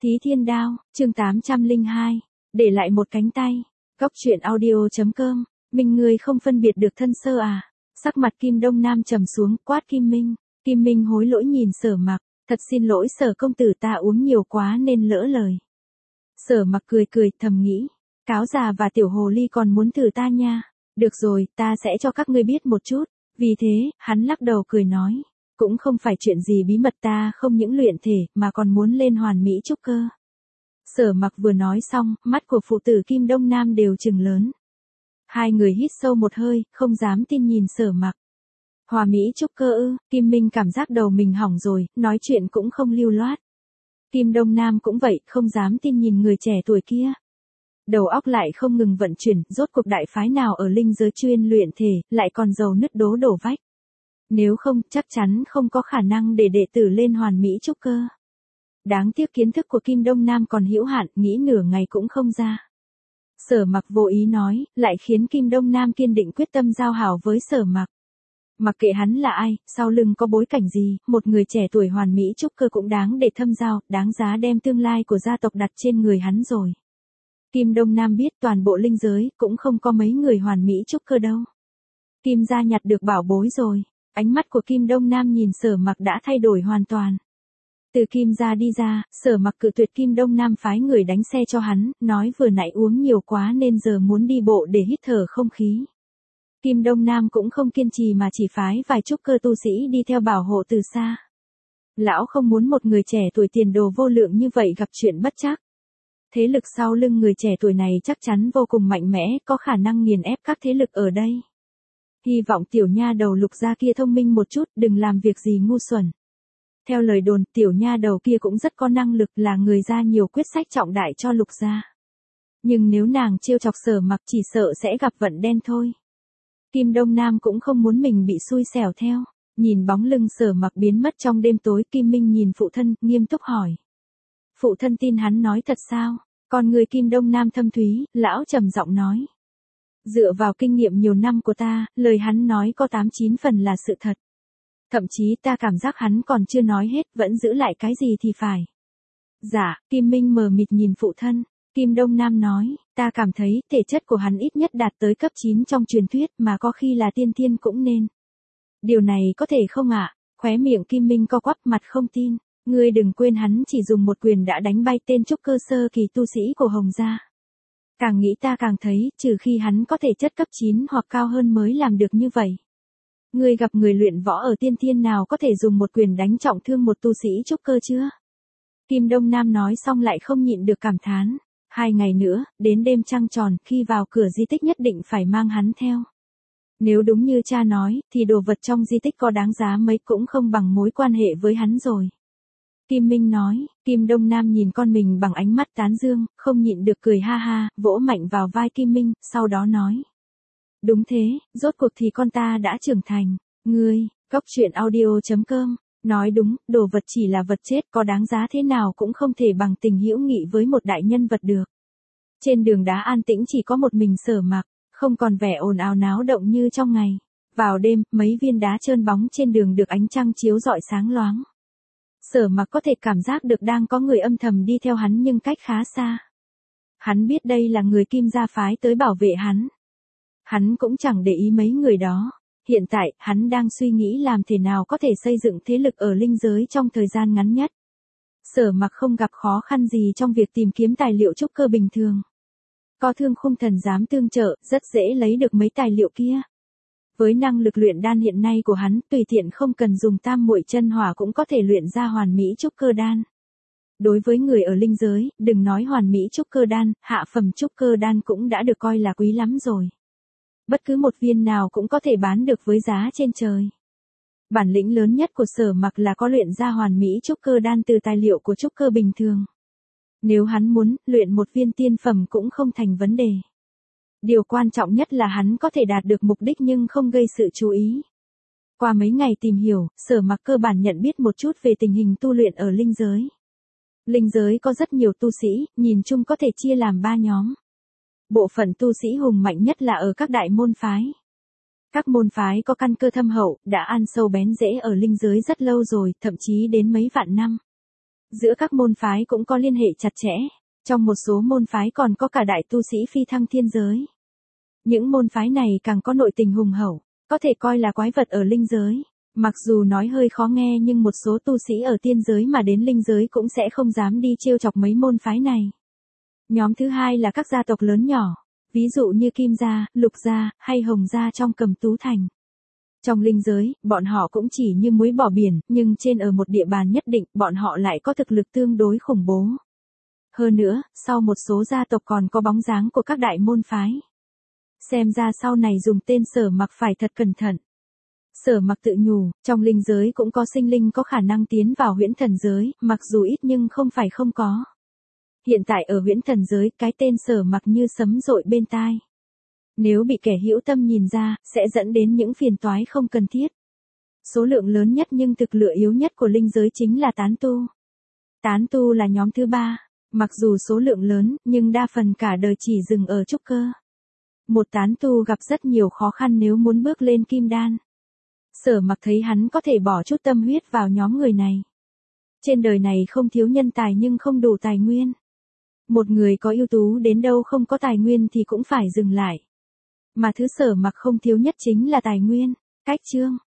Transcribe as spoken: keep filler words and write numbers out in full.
Thí Thiên Đao, chương tám trăm lẻ hai, để lại một cánh tay. Góc truyện audio.com, Minh người không phân biệt được thân sơ à? Sắc mặt Kim Đông Nam trầm xuống, quát Kim Minh. Kim Minh hối lỗi nhìn Sở Mặc, thật xin lỗi Sở công tử, ta uống nhiều quá nên lỡ lời. Sở Mặc cười cười thầm nghĩ, cáo già và tiểu hồ ly còn muốn thử ta nha. Được rồi, ta sẽ cho các ngươi biết một chút. Vì thế, hắn lắc đầu cười nói, cũng không phải chuyện gì bí mật, ta không những luyện thể mà còn muốn lên hoàn mỹ trúc cơ. Sở Mặc vừa nói xong, mắt của phụ tử Kim Đông Nam đều trừng lớn. Hai người hít sâu một hơi, không dám tin nhìn Sở Mặc. Hòa mỹ trúc cơ ư? Kim Minh cảm giác đầu mình hỏng rồi, nói chuyện cũng không lưu loát. Kim Đông Nam cũng vậy, không dám tin nhìn người trẻ tuổi kia. Đầu óc lại không ngừng vận chuyển, rốt cuộc đại phái nào ở linh giới chuyên luyện thể, lại còn giàu nứt đố đổ vách. Nếu không, chắc chắn không có khả năng để đệ tử lên hoàn mỹ trúc cơ. Đáng tiếc kiến thức của Kim Đông Nam còn hữu hạn, nghĩ nửa ngày cũng không ra. Sở Mặc vô ý nói, lại khiến Kim Đông Nam kiên định quyết tâm giao hảo với Sở Mặc. Mặc kệ hắn là ai, sau lưng có bối cảnh gì, một người trẻ tuổi hoàn mỹ trúc cơ cũng đáng để thâm giao, đáng giá đem tương lai của gia tộc đặt trên người hắn rồi. Kim Đông Nam biết toàn bộ linh giới, cũng không có mấy người hoàn mỹ trúc cơ đâu. Kim gia nhặt được bảo bối rồi. Ánh mắt của Kim Đông Nam nhìn Sở Mặc đã thay đổi hoàn toàn. Từ Kim gia đi ra, Sở Mặc cự tuyệt Kim Đông Nam phái người đánh xe cho hắn, nói vừa nãy uống nhiều quá nên giờ muốn đi bộ để hít thở không khí. Kim Đông Nam cũng không kiên trì mà chỉ phái vài trúc cơ tu sĩ đi theo bảo hộ từ xa. Lão không muốn một người trẻ tuổi tiền đồ vô lượng như vậy gặp chuyện bất trắc. Thế lực sau lưng người trẻ tuổi này chắc chắn vô cùng mạnh mẽ, có khả năng nghiền ép các thế lực ở đây. Hy vọng tiểu nha đầu Lục gia kia thông minh một chút, đừng làm việc gì ngu xuẩn. Theo lời đồn, tiểu nha đầu kia cũng rất có năng lực, là người ra nhiều quyết sách trọng đại cho Lục gia. Nhưng nếu nàng trêu chọc Sở Mặc chỉ sợ sẽ gặp vận đen thôi. Kim Đông Nam cũng không muốn mình bị xui xẻo theo. Nhìn bóng lưng Sở Mặc biến mất trong đêm tối, Kim Minh nhìn phụ thân, nghiêm túc hỏi. Phụ thân tin hắn nói thật sao? Còn người Kim Đông Nam thâm thúy, lão trầm giọng nói. Dựa vào kinh nghiệm nhiều năm của ta, lời hắn nói có tám chín phần là sự thật. Thậm chí ta cảm giác hắn còn chưa nói hết, vẫn giữ lại cái gì thì phải. Dạ, Kim Minh mờ mịt nhìn phụ thân. Kim Đông Nam nói, ta cảm thấy thể chất của hắn ít nhất đạt tới cấp chín trong truyền thuyết, mà có khi là tiên thiên cũng nên. Điều này có thể không ạ? À? Khóe miệng Kim Minh co quắp, mặt không tin. Ngươi đừng quên hắn chỉ dùng một quyền đã đánh bay tên trúc cơ sơ kỳ tu sĩ của Hồng gia. Càng nghĩ ta càng thấy, trừ khi hắn có thể chất cấp chín hoặc cao hơn mới làm được như vậy. Ngươi gặp người luyện võ ở tiên thiên nào có thể dùng một quyền đánh trọng thương một tu sĩ trúc cơ chưa? Kim Đông Nam nói xong lại không nhịn được cảm thán. Hai ngày nữa, đến đêm trăng tròn, khi vào cửa di tích nhất định phải mang hắn theo. Nếu đúng như cha nói, thì đồ vật trong di tích có đáng giá mấy cũng không bằng mối quan hệ với hắn rồi. Kim Minh nói, Kim Đông Nam nhìn con mình bằng ánh mắt tán dương, không nhịn được cười ha ha, vỗ mạnh vào vai Kim Minh, sau đó nói. Đúng thế, rốt cuộc thì con ta đã trưởng thành. Ngươi, góc truyện audio.com, nói đúng, đồ vật chỉ là vật chết, có đáng giá thế nào cũng không thể bằng tình hữu nghị với một đại nhân vật được. Trên đường đá an tĩnh chỉ có một mình Sở Mặc, không còn vẻ ồn ào náo động như trong ngày. Vào đêm, mấy viên đá trơn bóng trên đường được ánh trăng chiếu rọi sáng loáng. Sở Mặc có thể cảm giác được đang có người âm thầm đi theo hắn nhưng cách khá xa. Hắn biết đây là người Kim gia phái tới bảo vệ hắn. Hắn cũng chẳng để ý mấy người đó. Hiện tại, hắn đang suy nghĩ làm thế nào có thể xây dựng thế lực ở linh giới trong thời gian ngắn nhất. Sở Mặc không gặp khó khăn gì trong việc tìm kiếm tài liệu trúc cơ bình thường. Có Thương Khung Thần dám tương trợ, rất dễ lấy được mấy tài liệu kia. Với năng lực luyện đan hiện nay của hắn, tùy tiện không cần dùng tam muội chân hỏa cũng có thể luyện ra hoàn mỹ trúc cơ đan. Đối với người ở linh giới, đừng nói hoàn mỹ trúc cơ đan, hạ phẩm trúc cơ đan cũng đã được coi là quý lắm rồi. Bất cứ một viên nào cũng có thể bán được với giá trên trời. Bản lĩnh lớn nhất của Sở Mặc là có luyện ra hoàn mỹ trúc cơ đan từ tài liệu của trúc cơ bình thường. Nếu hắn muốn, luyện một viên tiên phẩm cũng không thành vấn đề. Điều quan trọng nhất là hắn có thể đạt được mục đích nhưng không gây sự chú ý. Qua mấy ngày tìm hiểu, Sở Mặc cơ bản nhận biết một chút về tình hình tu luyện ở linh giới. Linh giới có rất nhiều tu sĩ, nhìn chung có thể chia làm ba nhóm. Bộ phận tu sĩ hùng mạnh nhất là ở các đại môn phái. Các môn phái có căn cơ thâm hậu, đã ăn sâu bén rễ ở linh giới rất lâu rồi, thậm chí đến mấy vạn năm. Giữa các môn phái cũng có liên hệ chặt chẽ. Trong một số môn phái còn có cả đại tu sĩ phi thăng thiên giới. Những môn phái này càng có nội tình hùng hậu, có thể coi là quái vật ở linh giới. Mặc dù nói hơi khó nghe nhưng một số tu sĩ ở tiên giới mà đến linh giới cũng sẽ không dám đi trêu chọc mấy môn phái này. Nhóm thứ hai là các gia tộc lớn nhỏ, ví dụ như Kim gia, Lục gia, hay Hồng gia trong Cầm Tú Thành. Trong linh giới, bọn họ cũng chỉ như muối bỏ biển, nhưng trên ở một địa bàn nhất định, bọn họ lại có thực lực tương đối khủng bố. Hơn nữa, sau một số gia tộc còn có bóng dáng của các đại môn phái. Xem ra sau này dùng tên Sở Mặc phải thật cẩn thận. Sở Mặc tự nhủ, trong linh giới cũng có sinh linh có khả năng tiến vào huyễn thần giới, mặc dù ít nhưng không phải không có. Hiện tại ở huyễn thần giới, cái tên Sở Mặc như sấm dội bên tai. Nếu bị kẻ hữu tâm nhìn ra, sẽ dẫn đến những phiền toái không cần thiết. Số lượng lớn nhất nhưng thực lực yếu nhất của linh giới chính là tán tu. Tán tu là nhóm thứ ba, mặc dù số lượng lớn, nhưng đa phần cả đời chỉ dừng ở trúc cơ. Một tán tu gặp rất nhiều khó khăn nếu muốn bước lên kim đan. Sở Mặc thấy hắn có thể bỏ chút tâm huyết vào nhóm người này. Trên đời này không thiếu nhân tài nhưng không đủ tài nguyên. Một người có ưu tú đến đâu không có tài nguyên thì cũng phải dừng lại. Mà thứ Sở Mặc không thiếu nhất chính là tài nguyên. Cách chương